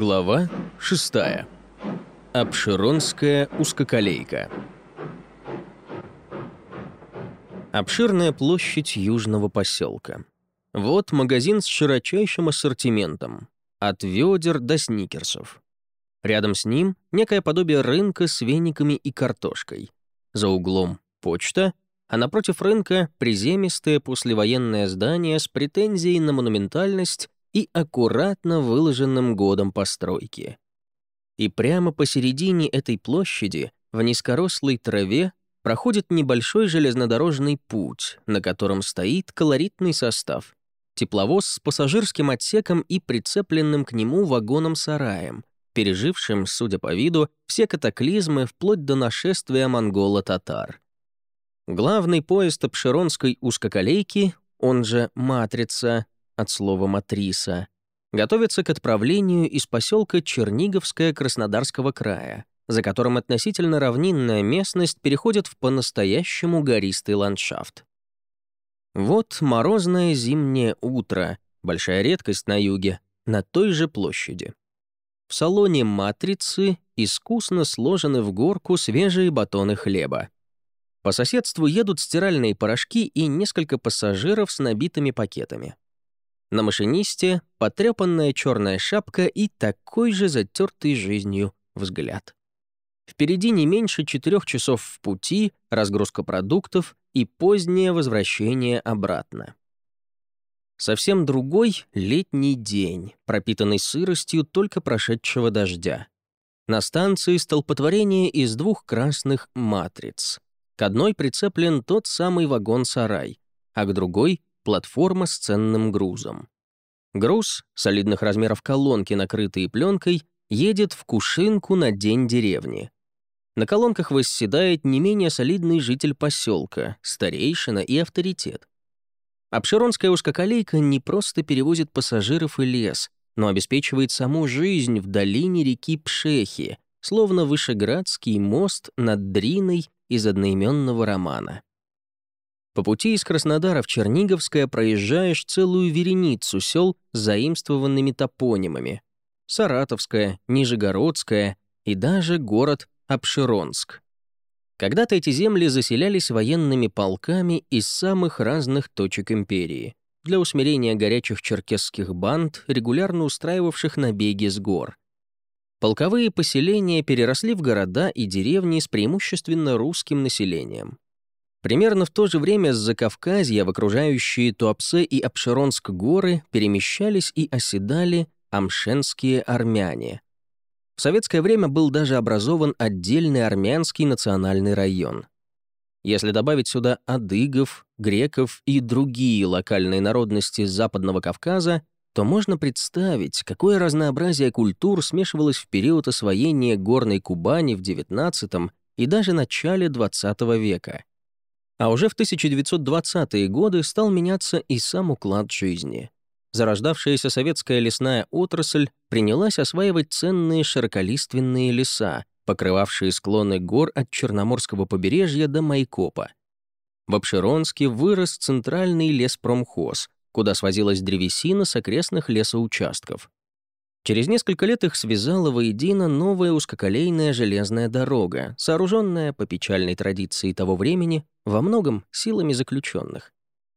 Глава 6. Апшеронская узкоколейка. Обширная площадь южного поселка. Вот магазин с широчайшим ассортиментом. От ведер до сникерсов. Рядом с ним некое подобие рынка с вениками и картошкой. За углом почта, а напротив рынка приземистое послевоенное здание с претензией на монументальность и аккуратно выложенным годом постройки. И прямо посередине этой площади, в низкорослой траве, проходит небольшой железнодорожный путь, на котором стоит колоритный состав. Тепловоз с пассажирским отсеком и прицепленным к нему вагоном-сараем, пережившим, судя по виду, все катаклизмы вплоть до нашествия монголо-татар. Главный поезд Апшеронской узкоколейки, он же «Матрица», от слова «матриса», готовится к отправлению из поселка Черниговское Краснодарского края, за которым относительно равнинная местность переходит в по-настоящему гористый ландшафт. Вот морозное зимнее утро, большая редкость на юге, на той же площади. В салоне «Матрицы» искусно сложены в горку свежие батоны хлеба. По соседству едут стиральные порошки и несколько пассажиров с набитыми пакетами. На машинисте потрепанная черная шапка и такой же затертый жизнью взгляд. Впереди не меньше 4 часов в пути, разгрузка продуктов и позднее возвращение обратно. Совсем другой летний день, пропитанный сыростью только прошедшего дождя. На станции столпотворение из 2 красных матриц. К одной прицеплен тот самый вагон-сарай, а к другой — платформа с ценным грузом. Груз, солидных размеров колонки, накрытые пленкой, едет в Кушинку на день деревни. На колонках восседает не менее солидный житель поселка, старейшина и авторитет. Апшеронская узкоколейка не просто перевозит пассажиров и лес, но обеспечивает саму жизнь в долине реки Пшехи, словно Вышеградский мост над Дриной из одноименного романа. По пути из Краснодара в Черниговское проезжаешь целую вереницу сел с заимствованными топонимами: Саратовская, Нижегородская и даже город Апшеронск. Когда-то эти земли заселялись военными полками из самых разных точек империи для усмирения горячих черкесских банд, регулярно устраивавших набеги с гор. Полковые поселения переросли в города и деревни с преимущественно русским населением. Примерно в то же время с Закавказья в окружающие Туапсе и Апшеронск горы перемещались и оседали амшенские армяне. В советское время был даже образован отдельный армянский национальный район. Если добавить сюда адыгов, греков и другие локальные народности Западного Кавказа, то можно представить, какое разнообразие культур смешивалось в период освоения Горной Кубани в XIX и даже начале XX века. А уже в 1920-е годы стал меняться и сам уклад жизни. Зарождавшаяся советская лесная отрасль принялась осваивать ценные широколиственные леса, покрывавшие склоны гор от Черноморского побережья до Майкопа. В Апшеронске вырос центральный леспромхоз, куда свозилась древесина с окрестных лесоучастков. Через несколько лет их связала воедино новая узкоколейная железная дорога, сооруженная по печальной традиции того времени во многом силами заключенных.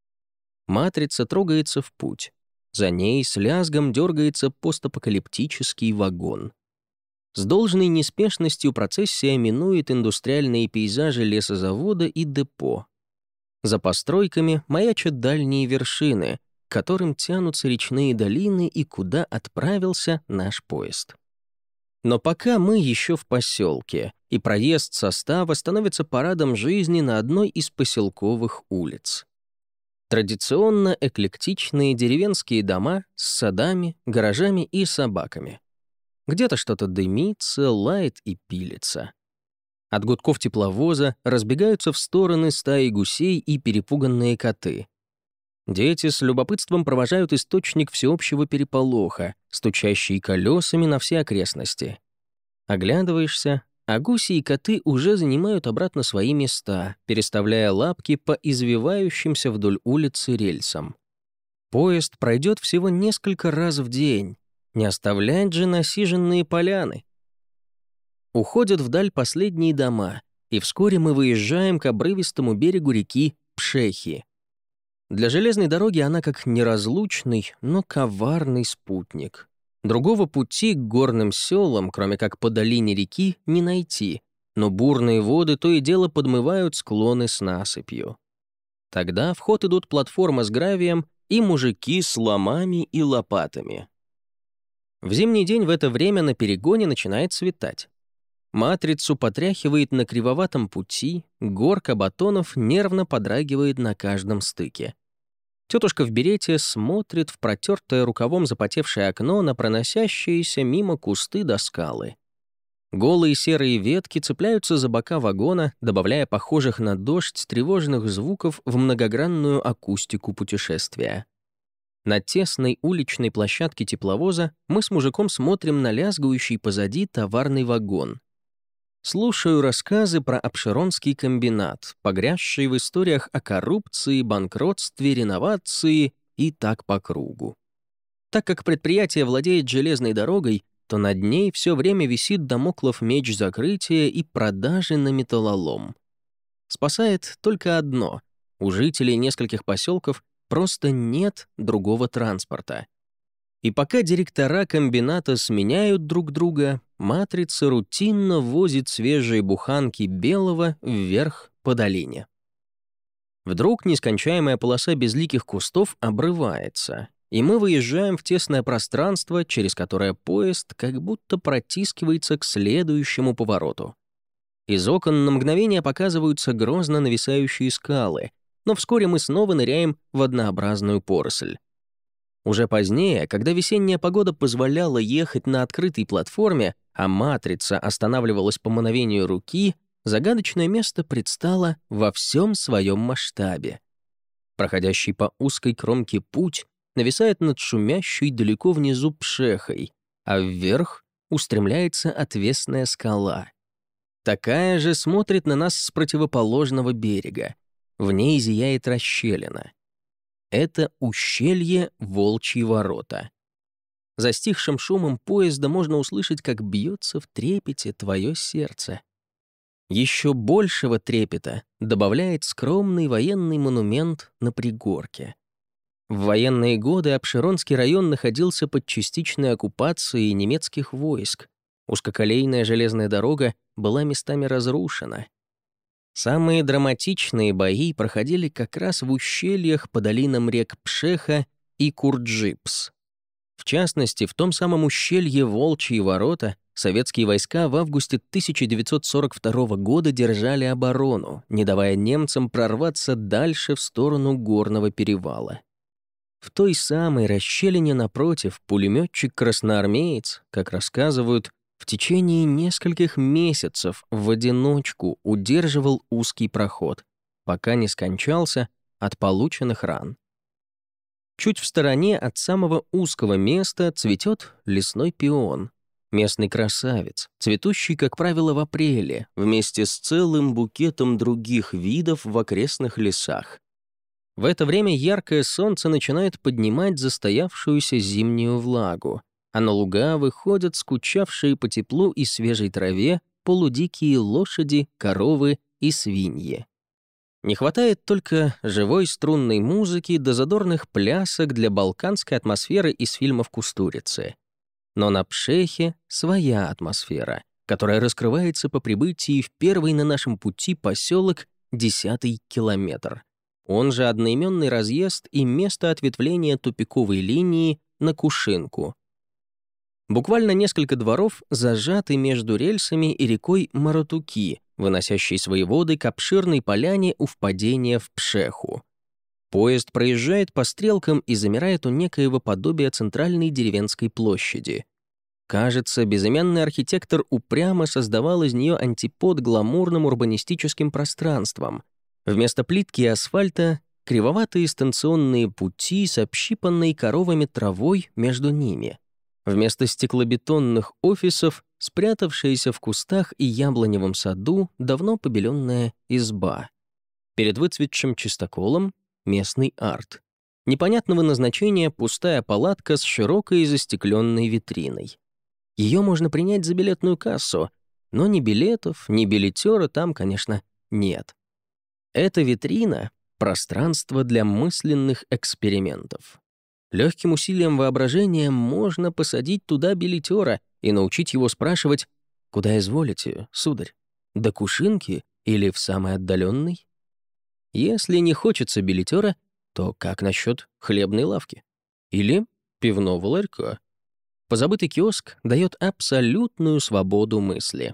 Матрица трогается в путь. За ней с лязгом дергается постапокалиптический вагон. С должной неспешностью процессия минует индустриальные пейзажи лесозавода и депо. За постройками маячат дальние вершины, к которым тянутся речные долины и куда отправился наш поезд. Но пока мы еще в поселке, и проезд состава становится парадом жизни на одной из поселковых улиц. Традиционно эклектичные деревенские дома с садами, гаражами и собаками. Где-то что-то дымится, лает и пилится. От гудков тепловоза разбегаются в стороны стаи гусей и перепуганные коты. Дети с любопытством провожают источник всеобщего переполоха, стучащий колесами на все окрестности. Оглядываешься, а гуси и коты уже занимают обратно свои места, переставляя лапки по извивающимся вдоль улицы рельсам. Поезд пройдет всего несколько раз в день, Не оставлять же насиженные поляны. Уходят вдаль последние дома, и вскоре мы выезжаем к обрывистому берегу реки Пшехи. Для железной дороги она как неразлучный, но коварный спутник. Другого пути к горным селам, кроме как по долине реки, не найти, но бурные воды то и дело подмывают склоны с насыпью. Тогда в ход идут платформа с гравием и мужики с ломами и лопатами. В зимний день в это время на перегоне начинает светать. Матрицу потряхивает на кривоватом пути, горка батонов нервно подрагивает на каждом стыке. Тетушка в берете смотрит в протертое рукавом запотевшее окно на проносящиеся мимо кусты до скалы. Голые серые ветки цепляются за бока вагона, добавляя похожих на дождь тревожных звуков в многогранную акустику путешествия. На тесной уличной площадке тепловоза мы с мужиком смотрим на лязгающий позади товарный вагон. Слушаю рассказы про Апшеронский комбинат, погрязший в историях о коррупции, банкротстве, реновации и так по кругу. Так как предприятие владеет железной дорогой, то над ней все время висит дамоклов меч закрытия и продажи на металлолом. Спасает только одно — у жителей нескольких поселков просто нет другого транспорта. И пока директора комбината сменяют друг друга, матрица рутинно возит свежие буханки белого вверх по долине. Вдруг нескончаемая полоса безликих кустов обрывается, и мы выезжаем в тесное пространство, через которое поезд как будто протискивается к следующему повороту. Из окон на мгновение показываются грозно нависающие скалы, но вскоре мы снова ныряем в однообразную поросль. Уже позднее, когда весенняя погода позволяла ехать на открытой платформе, а матрица останавливалась по мановению руки, загадочное место предстало во всем своем масштабе. Проходящий по узкой кромке путь нависает над шумящей далеко внизу Пшехой, а вверх устремляется отвесная скала. Такая же смотрит на нас с противоположного берега. В ней зияет расщелина. Это ущелье Волчьи ворота. За стихшим шумом поезда можно услышать, как бьется в трепете твое сердце. Еще большего трепета добавляет скромный военный монумент на пригорке. В военные годы Апшеронский район находился под частичной оккупацией немецких войск. Узкоколейная железная дорога была местами разрушена. Самые драматичные бои проходили как раз в ущельях по долинам рек Пшеха и Курджипс. В частности, в том самом ущелье Волчьи ворота советские войска в августе 1942 года держали оборону, не давая немцам прорваться дальше в сторону горного перевала. В той самой расщелине напротив пулеметчик-красноармеец, как рассказывают, в течение нескольких месяцев в одиночку удерживал узкий проход, пока не скончался от полученных ран. Чуть в стороне от самого узкого места цветет лесной пион, местный красавец, цветущий, как правило, в апреле, вместе с целым букетом других видов в окрестных лесах. В это время яркое солнце начинает поднимать застоявшуюся зимнюю влагу, а на луга выходят скучавшие по теплу и свежей траве полудикие лошади, коровы и свиньи. Не хватает только живой струнной музыки до задорных плясок для балканской атмосферы из фильмов Кустурицы. Но на Пшехе своя атмосфера, которая раскрывается по прибытии в первый на нашем пути поселок 10-й километр. Он же одноименный разъезд и место ответвления тупиковой линии на Кушинку. Буквально несколько дворов зажаты между рельсами и рекой Маратуки, выносящей свои воды к обширной поляне у впадения в Пшеху. Поезд проезжает по стрелкам и замирает у некоего подобия центральной деревенской площади. Кажется, безымянный архитектор упрямо создавал из нее антипод гламурным урбанистическим пространствам. Вместо плитки и асфальта — кривоватые станционные пути с общипанной коровами травой между ними. Вместо стеклобетонных офисов — спрятавшаяся в кустах и яблоневом саду давно побеленная изба. Перед выцветшим чистоколом — местный арт. непонятного назначения пустая палатка с широкой застекленной витриной. Ее можно принять за билетную кассу, но ни билетов, ни билетера там, конечно, нет. Эта витрина — пространство для мысленных экспериментов. Легким усилием воображения можно посадить туда билетера и научить его спрашивать: «Куда изволите, сударь? До Кушинки или в самый отдаленный?» Если не хочется билетера, то как насчет хлебной лавки? Или пивного ларька? Позабытый киоск дает абсолютную свободу мысли.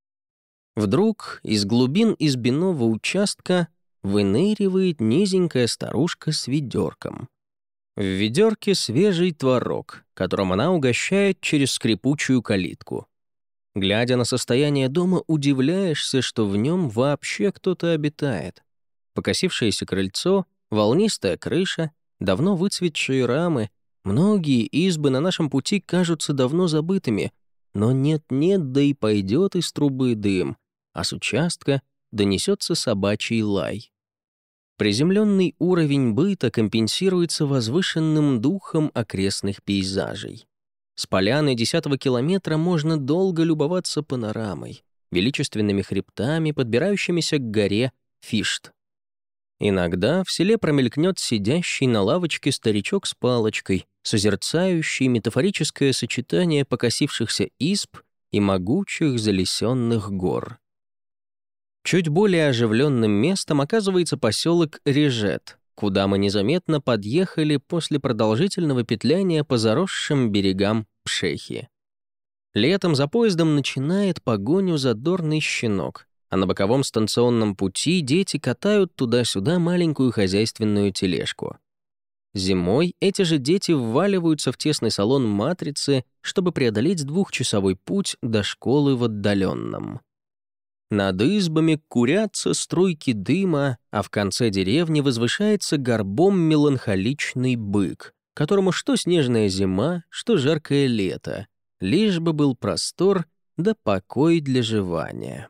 Вдруг из глубин избиного участка выныривает низенькая старушка с ведерком. В ведерке свежий творог, которым она угощает через скрипучую калитку. Глядя на состояние дома, удивляешься, что в нем вообще кто-то обитает. Покосившееся крыльцо, волнистая крыша, давно выцветшие рамы, многие избы на нашем пути кажутся давно забытыми, но нет-нет, да и пойдет из трубы дым, а с участка донесется собачий лай. Приземленный уровень быта компенсируется возвышенным духом окрестных пейзажей. С поляны 10-го километра можно долго любоваться панорамой, величественными хребтами, подбирающимися к горе Фишт. Иногда в селе промелькнет сидящий на лавочке старичок с палочкой, созерцающий метафорическое сочетание покосившихся изб и могучих залесенных гор. Чуть более оживленным местом оказывается поселок Режет, куда мы незаметно подъехали после продолжительного петляния по заросшим берегам Пшехи. Летом за поездом начинает погоню задорный щенок, а на боковом станционном пути дети катают туда-сюда маленькую хозяйственную тележку. Зимой эти же дети вваливаются в тесный салон «Матрицы», чтобы преодолеть 2-часовой путь до школы в отдаленном. Над избами курятся струйки дыма, а в конце деревни возвышается горбом меланхоличный бык, которому что снежная зима, что жаркое лето, лишь бы был простор да покой для жевания.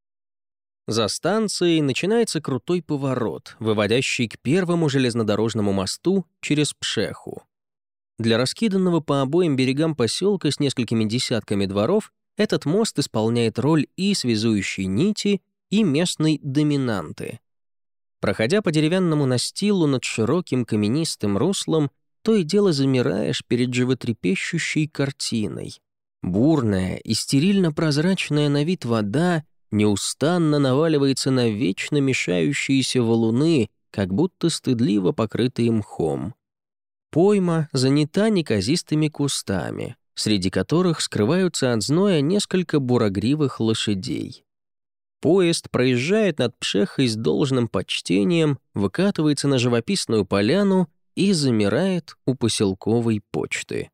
За станцией начинается крутой поворот, выводящий к первому железнодорожному мосту через Пшеху. Для раскиданного по обоим берегам поселка с несколькими десятками дворов этот мост исполняет роль и связующей нити, и местной доминанты. Проходя по деревянному настилу над широким каменистым руслом, то и дело замираешь перед животрепещущей картиной. Бурная и стерильно-прозрачная на вид вода неустанно наваливается на вечно мешающиеся валуны, как будто стыдливо покрытые мхом. Пойма занята неказистыми кустами, среди которых скрываются от зноя несколько бурогривых лошадей. Поезд проезжает над Пшехой с должным почтением, выкатывается на живописную поляну и замирает у поселковой почты.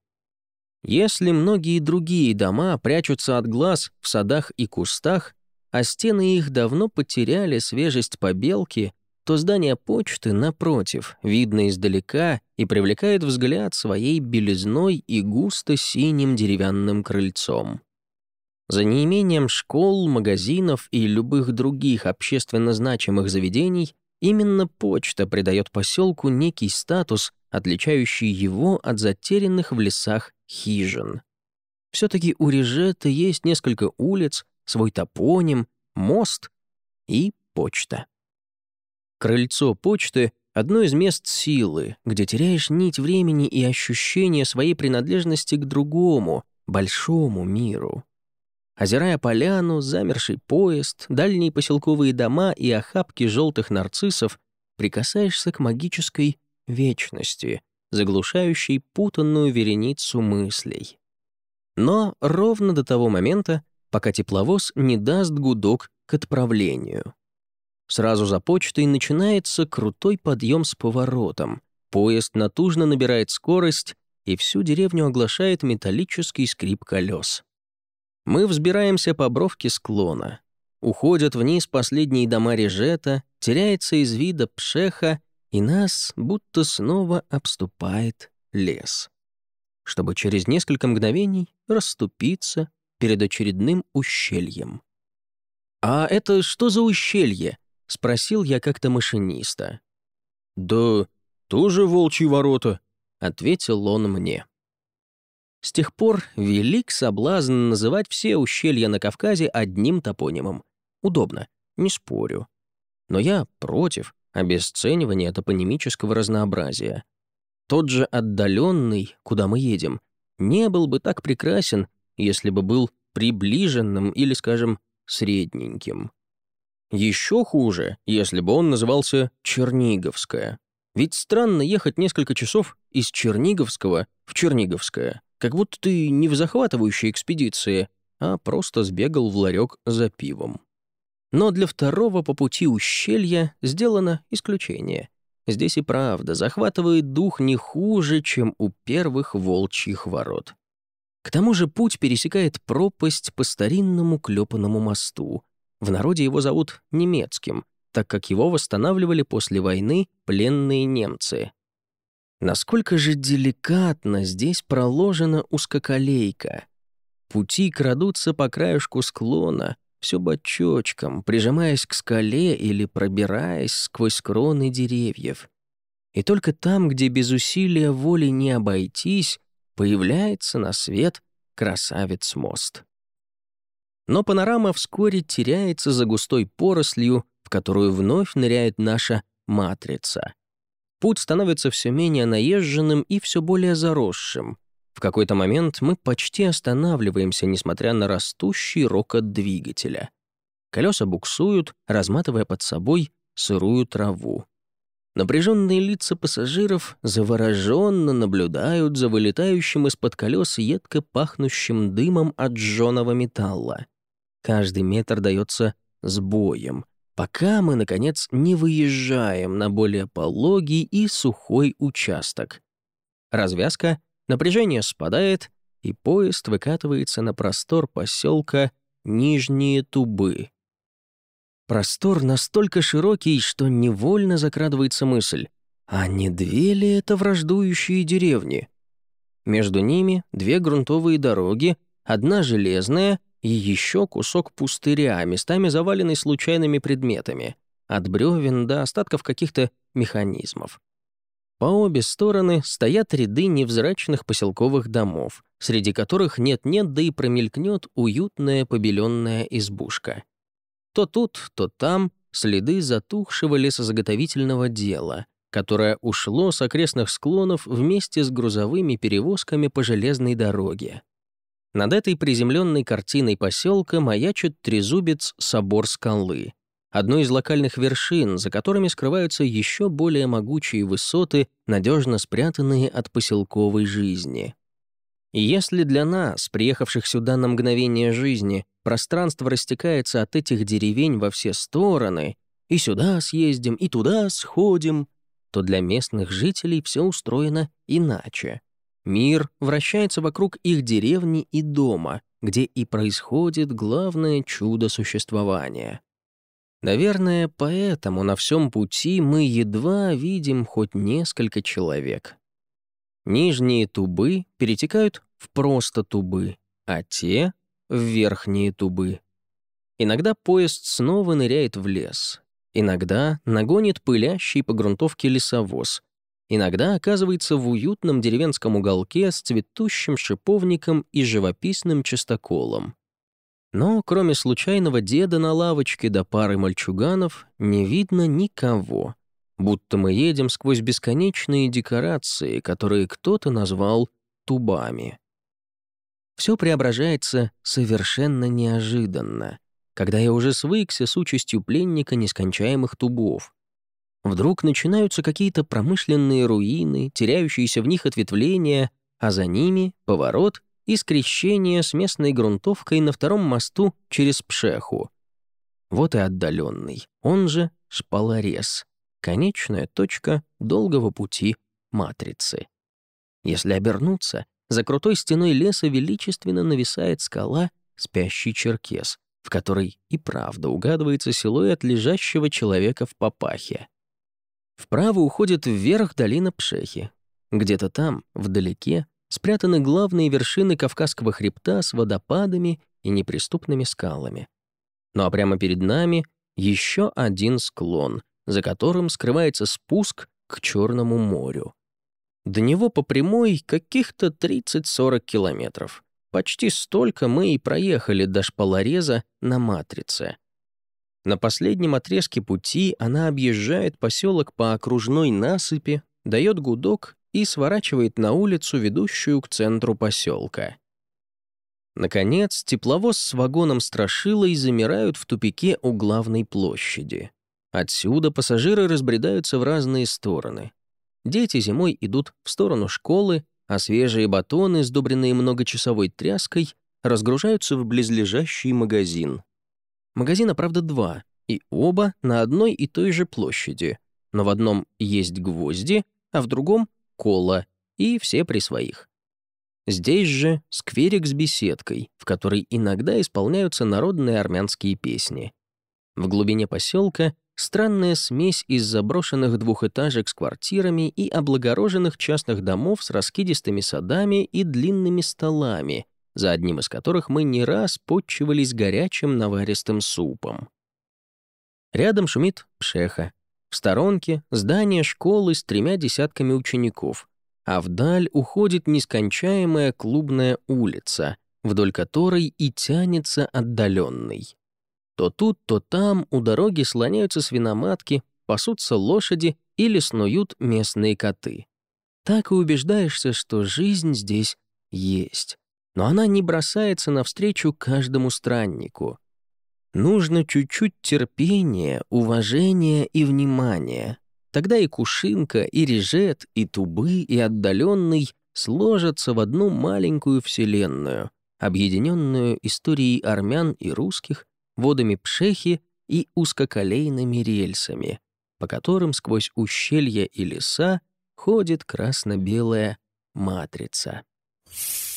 Если многие другие дома прячутся от глаз в садах и кустах, а стены их давно потеряли свежесть побелки, то здание почты, напротив, видно издалека и привлекает взгляд своей белизной и густо-синим деревянным крыльцом. За неимением школ, магазинов и любых других общественно значимых заведений именно почта придает поселку некий статус, отличающий его от затерянных в лесах хижин. Все-таки у Режета есть несколько улиц, свой топоним, мост и почта. Крыльцо почты — одно из мест силы, где теряешь нить времени и ощущение своей принадлежности к другому, большому миру. Озирая поляну, замерший поезд, дальние поселковые дома и охапки желтых нарциссов, прикасаешься к магической вечности, заглушающей путанную вереницу мыслей. Но ровно до того момента, пока тепловоз не даст гудок к отправлению. Сразу за почтой начинается крутой подъем с поворотом. Поезд натужно набирает скорость, и всю деревню оглашает металлический скрип колес. Мы взбираемся по бровке склона. Уходят вниз последние дома Режета, теряется из вида Пшеха, и нас будто снова обступает лес, чтобы через несколько мгновений расступиться перед очередным ущельем. «А это что за ущелье?» — спросил я как-то машиниста. «Да «Тоже волчьи ворота», — ответил он мне. С тех пор велик соблазн называть все ущелья на Кавказе одним топонимом. Удобно, не спорю. Но я против обесценивания топонимического разнообразия. Тот же отдаленный, куда мы едем, не был бы так прекрасен, если бы был приближенным или, скажем, средненьким. Еще хуже, если бы он назывался Черниговское. Ведь странно ехать несколько часов из Черниговского в Черниговское, как будто ты не в захватывающей экспедиции, а просто сбегал в ларек за пивом. Но для второго по пути ущелья сделано исключение. Здесь и правда захватывает дух не хуже, чем у первых волчьих ворот. К тому же путь пересекает пропасть по старинному клепанному мосту. В народе его зовут Немецким, так как его восстанавливали после войны пленные немцы. Насколько же деликатно здесь проложена узкоколейка. Пути крадутся по краешку склона, все бочочком, прижимаясь к скале или пробираясь сквозь кроны деревьев. И только там, где без усилия воли не обойтись, появляется на свет красавец-мост. Но панорама вскоре теряется за густой порослью, в которую вновь ныряет наша матрица. Путь становится все менее наезженным и все более заросшим. В какой-то момент мы почти останавливаемся, несмотря на растущий рокот двигателя. Колеса буксуют, разматывая под собой сырую траву. Напряженные лица пассажиров завороженно наблюдают за вылетающим из-под колес едко пахнущим дымом от жженого металла. Каждый метр дается с боем, пока мы, наконец, не выезжаем на более пологий и сухой участок. Развязка, напряжение спадает, и поезд выкатывается на простор поселка Нижние Тубы. Простор настолько широкий, что невольно закрадывается мысль, а не две ли это враждующие деревни? Между ними две грунтовые дороги, одна железная и еще кусок пустыря, местами заваленный случайными предметами, от бревен до остатков каких-то механизмов. По обе стороны стоят ряды невзрачных поселковых домов, среди которых нет-нет, да и промелькнет уютная побеленная избушка. То тут, то там следы затухшего лесозаготовительного дела, которое ушло с окрестных склонов вместе с грузовыми перевозками по железной дороге. Над этой приземленной картиной поселка маячит трезубец собор скалы, одной из локальных вершин, за которыми скрываются еще более могучие высоты, надежно спрятанные от поселковой жизни. И если для нас, приехавших сюда на мгновение жизни, пространство растекается от этих деревень во все стороны, и сюда съездим, и туда сходим, то для местных жителей все устроено иначе. Мир вращается вокруг их деревни и дома, где и происходит главное чудо существования. Наверное, поэтому на всем пути мы едва видим хоть несколько человек. Нижние Тубы перетекают в просто Тубы, а те — в верхние Тубы. Иногда поезд снова ныряет в лес, иногда нагонит пылящий по грунтовке лесовоз, иногда оказывается в уютном деревенском уголке с цветущим шиповником и живописным частоколом. Но кроме случайного деда на лавочке до пары мальчуганов не видно никого, будто мы едем сквозь бесконечные декорации, которые кто-то назвал тубами. Все преображается совершенно неожиданно, когда я уже свыкся с участью пленника нескончаемых тубов. Вдруг начинаются какие-то промышленные руины, теряющиеся в них ответвления, а за ними — поворот и скрещение с местной грунтовкой на втором мосту через Пшеху. Вот и отдаленный, он же шпалорез, конечная точка долгого пути матрицы. Если обернуться, за крутой стеной леса величественно нависает скала «Спящий черкес», в которой и правда угадывается силуэт лежащего человека в папахе. Вправо уходит вверх долина Пшехи. Где-то там, вдалеке, спрятаны главные вершины Кавказского хребта с водопадами и неприступными скалами. Ну а прямо перед нами еще один склон, за которым скрывается спуск к Черному морю. До него по прямой каких-то 30-40 километров. Почти столько мы и проехали до шпалореза на Матрице. На последнем отрезке пути она объезжает поселок по окружной насыпи, дает гудок и сворачивает на улицу, ведущую к центру поселка. Наконец, тепловоз с вагоном-страшилой замирают в тупике у главной площади. Отсюда пассажиры разбредаются в разные стороны. Дети зимой идут в сторону школы, а свежие батоны, сдобренные многочасовой тряской, разгружаются в близлежащий магазин. Магазина, правда, два, и оба на одной и той же площади, но в одном есть гвозди, а в другом — кола, и все при своих. Здесь же скверик с беседкой, в которой иногда исполняются народные армянские песни. В глубине поселка странная смесь из заброшенных двухэтажек с квартирами и облагороженных частных домов с раскидистыми садами и длинными столами, за одним из которых мы не раз подчивались горячим наваристым супом. Рядом шумит пшеха. В сторонке здание школы с 3 десятками учеников, а вдаль уходит нескончаемая клубная улица, вдоль которой и тянется отдаленный. То тут, то там у дороги слоняются свиноматки, пасутся лошади или снуют местные коты. Так и убеждаешься, что жизнь здесь есть, но она не бросается навстречу каждому страннику. Нужно чуть-чуть терпения, уважения и внимания. Тогда и Кушинка, и Режет, и Тубы, и Отдаленный сложатся в одну маленькую вселенную, объединенную историей армян и русских, водами Пшехи и узкоколейными рельсами, по которым сквозь ущелья и леса ходит красно-белая матрица.